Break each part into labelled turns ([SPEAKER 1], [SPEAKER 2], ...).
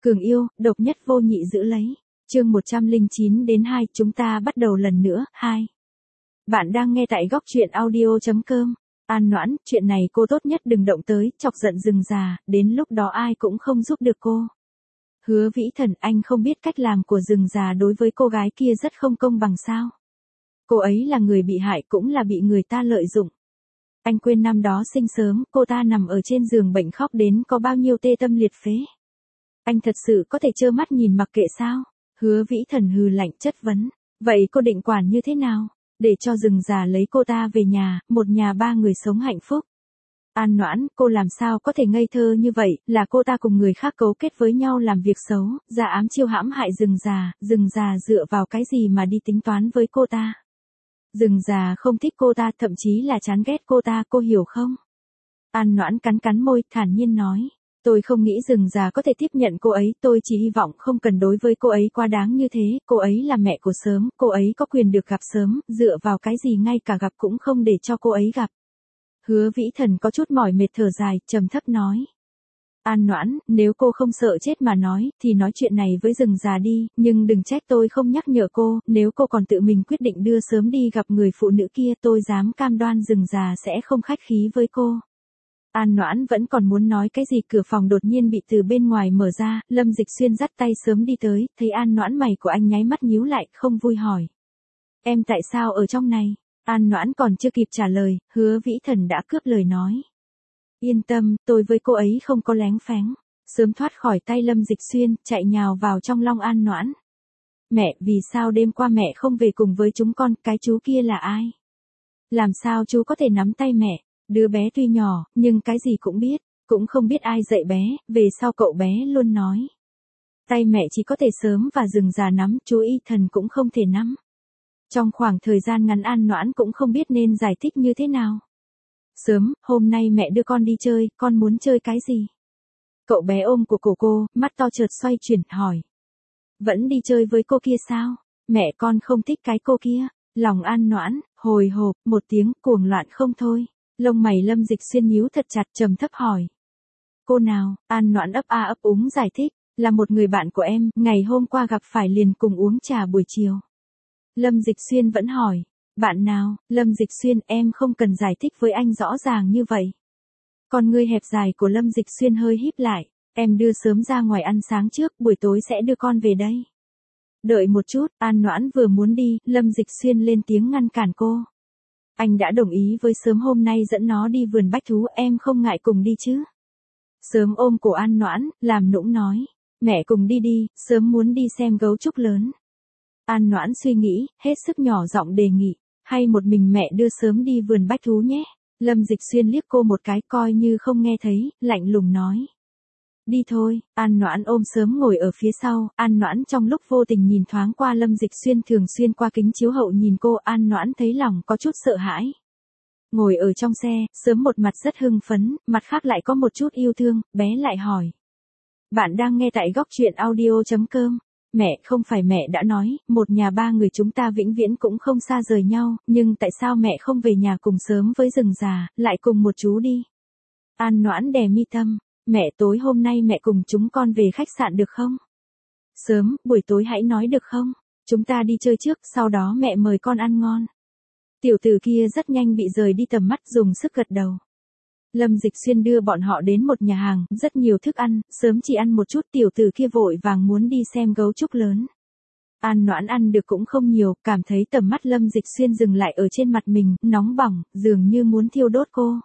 [SPEAKER 1] Cường yêu, độc nhất vô nhị giữ lấy. Chương 109 đến 2, chúng ta bắt đầu lần nữa. 2. Bạn đang nghe tại góc truyện audio.com. An Noãn, chuyện này cô tốt nhất đừng động tới, chọc giận rừng già, đến lúc đó ai cũng không giúp được cô. Hứa Vĩ Thần, anh không biết cách làm của rừng già đối với cô gái kia rất không công bằng sao. Cô ấy là người bị hại cũng là bị người ta lợi dụng. Anh quên năm đó sinh sớm, cô ta nằm ở trên giường bệnh khóc đến có bao nhiêu tê tâm liệt phế. Anh thật sự có thể trơ mắt nhìn mặc kệ sao? Hứa Vĩ Thần hừ lạnh chất vấn. Vậy cô định quản như thế nào? Để cho rừng già lấy cô ta về nhà, một nhà ba người sống hạnh phúc. An Noãn, cô làm sao có thể ngây thơ như vậy, là cô ta cùng người khác cấu kết với nhau làm việc xấu, ra ám chiêu hãm hại rừng già dựa vào cái gì mà đi tính toán với cô ta. Rừng già không thích cô ta, thậm chí là chán ghét cô ta, cô hiểu không? An Noãn cắn cắn môi, thản nhiên nói. Tôi không nghĩ rừng già có thể tiếp nhận cô ấy, tôi chỉ hy vọng không cần đối với cô ấy quá đáng như thế, cô ấy là mẹ của Sớm, cô ấy có quyền được gặp Sớm, dựa vào cái gì ngay cả gặp cũng không để cho cô ấy gặp. Hứa Vĩ Thần có chút mỏi mệt thở dài, trầm thấp nói. An Noãn, nếu cô không sợ chết mà nói, thì nói chuyện này với rừng già đi, nhưng đừng trách tôi không nhắc nhở cô, nếu cô còn tự mình quyết định đưa Sớm đi gặp người phụ nữ kia, tôi dám cam đoan rừng già sẽ không khách khí với cô. An Noãn vẫn còn muốn nói cái gì, cửa phòng đột nhiên bị từ bên ngoài mở ra, Lâm Dịch Xuyên dắt tay Sớm đi tới, thấy An Noãn mày của anh nháy mắt nhíu lại, không vui hỏi. Em tại sao ở trong này? An Noãn còn chưa kịp trả lời, Hứa Vĩ Thần đã cướp lời nói. Yên tâm, tôi với cô ấy không có lén phén. Sớm thoát khỏi tay Lâm Dịch Xuyên, chạy nhào vào trong lòng An Noãn. Mẹ, vì sao đêm qua mẹ không về cùng với chúng con, cái chú kia là ai? Làm sao chú có thể nắm tay mẹ? Đứa bé tuy nhỏ, nhưng cái gì cũng biết, cũng không biết ai dạy bé, về sau cậu bé luôn nói. Tay mẹ chỉ có thể Sớm và rừng già nắm, chú Y Thần cũng không thể nắm. Trong khoảng thời gian ngắn An Noãn cũng không biết nên giải thích như thế nào. Sớm, hôm nay mẹ đưa con đi chơi, con muốn chơi cái gì? Cậu bé ôm của cổ cô, mắt to chợt xoay chuyển, hỏi. Vẫn đi chơi với cô kia sao? Mẹ con không thích cái cô kia. Lòng An Noãn, hồi hộp, một tiếng cuồng loạn không thôi. Lông mày Lâm Dịch Xuyên nhíu thật chặt, trầm thấp hỏi. Cô nào? An Noãn ấp a ấp úng giải thích, là một người bạn của em, ngày hôm qua gặp phải liền cùng uống trà buổi chiều. Lâm Dịch Xuyên vẫn hỏi, bạn nào? Lâm Dịch Xuyên, em không cần giải thích với anh rõ ràng như vậy. Con ngươi hẹp dài của Lâm Dịch Xuyên hơi híp lại, em đưa Sớm ra ngoài ăn sáng trước, buổi tối sẽ đưa con về đây. Đợi một chút, An Noãn vừa muốn đi, Lâm Dịch Xuyên lên tiếng ngăn cản cô. Anh đã đồng ý với Sớm hôm nay dẫn nó đi vườn bách thú, em không ngại cùng đi chứ? Sớm ôm cổ An Noãn, làm nũng nói. Mẹ cùng đi đi, Sớm muốn đi xem gấu trúc lớn. An Noãn suy nghĩ, hết sức nhỏ giọng đề nghị. Hay một mình mẹ đưa Sớm đi vườn bách thú nhé. Lâm Dịch Xuyên liếc cô một cái, coi như không nghe thấy, lạnh lùng nói. Đi thôi. An Noãn ôm Sớm ngồi ở phía sau, An Noãn trong lúc vô tình nhìn thoáng qua Lâm Dịch Xuyên thường xuyên qua kính chiếu hậu nhìn cô, An Noãn thấy lòng có chút sợ hãi. Ngồi ở trong xe, Sớm một mặt rất hưng phấn, mặt khác lại có một chút yêu thương, bé lại hỏi. Bạn đang nghe tại góc truyện audio.com. Mẹ, không phải mẹ đã nói, một nhà ba người chúng ta vĩnh viễn cũng không xa rời nhau, nhưng tại sao mẹ không về nhà cùng Sớm với rừng già, lại cùng một chú đi? An Noãn đè mi tâm. Mẹ, tối hôm nay mẹ cùng chúng con về khách sạn được không? Sớm, buổi tối hãy nói được không? Chúng ta đi chơi trước, sau đó mẹ mời con ăn ngon. Tiểu tử kia rất nhanh bị rời đi tầm mắt, dùng sức gật đầu. Lâm Dịch Xuyên đưa bọn họ đến một nhà hàng, rất nhiều thức ăn, Sớm chỉ ăn một chút, tiểu tử kia vội vàng muốn đi xem gấu trúc lớn. An Noãn ăn được cũng không nhiều, cảm thấy tầm mắt Lâm Dịch Xuyên dừng lại ở trên mặt mình, nóng bỏng, dường như muốn thiêu đốt cô.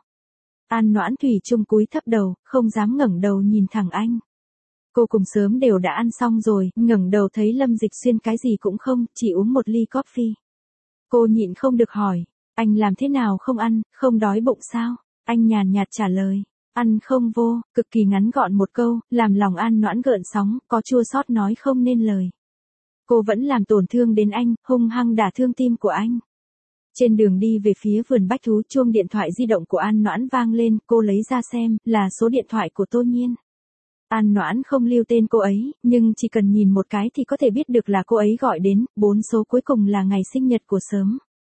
[SPEAKER 1] An Noãn thủy chung cúi thấp đầu, không dám ngẩng đầu nhìn thẳng anh. Cô cùng Sớm đều đã ăn xong rồi, ngẩng đầu thấy Lâm Dịch Xuyên cái gì cũng không, chỉ uống một ly coffee. Cô nhịn không được hỏi, anh làm thế nào không ăn, không đói bụng sao? Anh nhàn nhạt trả lời, ăn không vô, cực kỳ ngắn gọn một câu, làm lòng An Noãn gợn sóng, có chua xót nói không nên lời. Cô vẫn làm tổn thương đến anh, hung hăng đả thương tim của anh. Trên đường đi về phía vườn bách thú, chuông điện thoại di động của An Noãn vang lên, cô lấy ra xem, là số điện thoại của Tô Nhiên. An Noãn không lưu tên cô ấy, nhưng chỉ cần nhìn một cái thì có thể biết được là cô ấy gọi đến, 4 số cuối cùng là ngày sinh nhật của Sớm.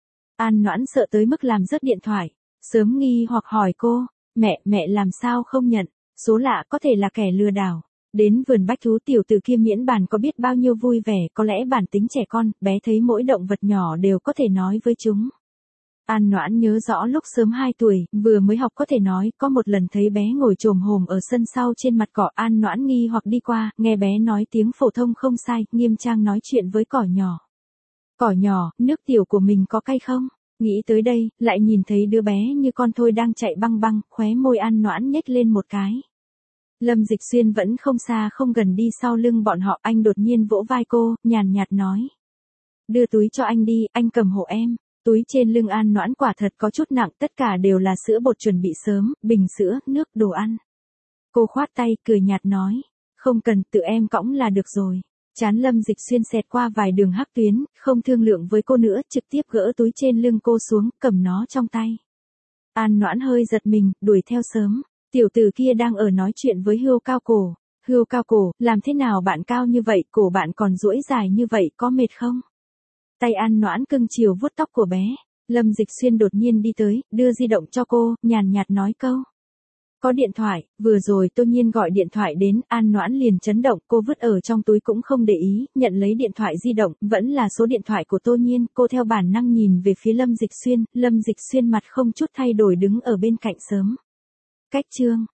[SPEAKER 1] An Noãn sợ tới mức làm rớt điện thoại. Sớm nghi hoặc hỏi cô, mẹ làm sao không nhận, số lạ có thể là kẻ lừa đảo. Đến vườn bách thú tiểu tử kia miễn bàn có biết bao nhiêu vui vẻ, có lẽ bản tính trẻ con, bé thấy mỗi động vật nhỏ đều có thể nói với chúng. An Noãn nhớ rõ lúc sớm 2 tuổi, vừa mới học có thể nói, có một lần thấy bé ngồi chồm hổm ở sân sau trên mặt cỏ. An Noãn nghi hoặc đi qua, nghe bé nói tiếng phổ thông không sai, nghiêm trang nói chuyện với cỏ nhỏ. Cỏ nhỏ, nước tiểu của mình có cay không? Nghĩ tới đây, lại nhìn thấy đứa bé như con thôi đang chạy băng băng, khóe môi An Noãn nhếch lên một cái. Lâm Dịch Xuyên vẫn không xa không gần đi sau lưng bọn họ, anh đột nhiên vỗ vai cô, nhàn nhạt nói. Đưa túi cho anh đi, anh cầm hộ em. Túi trên lưng An Noãn quả thật có chút nặng, tất cả đều là sữa bột chuẩn bị sớm, bình sữa, nước, đồ ăn. Cô khoát tay, cười nhạt nói. Không cần, tự em cõng là được rồi. Trán Lâm Dịch Xuyên xẹt qua vài đường hắc tuyến, không thương lượng với cô nữa, trực tiếp gỡ túi trên lưng cô xuống, cầm nó trong tay. An Noãn hơi giật mình, đuổi theo sớm. Tiểu tử kia đang ở nói chuyện với Hươu Cao Cổ. Hươu Cao Cổ, làm thế nào bạn cao như vậy, cổ bạn còn duỗi dài như vậy, có mệt không? Tay An Noãn cưng chiều vuốt tóc của bé. Lâm Dịch Xuyên đột nhiên đi tới, đưa di động cho cô, nhàn nhạt nói câu. Có điện thoại, vừa rồi Tô Nhiên gọi điện thoại đến, An Noãn liền chấn động, cô vứt ở trong túi cũng không để ý, nhận lấy điện thoại di động, vẫn là số điện thoại của Tô Nhiên, cô theo bản năng nhìn về phía Lâm Dịch Xuyên mặt không chút thay đổi đứng ở bên cạnh sớm. Cách chương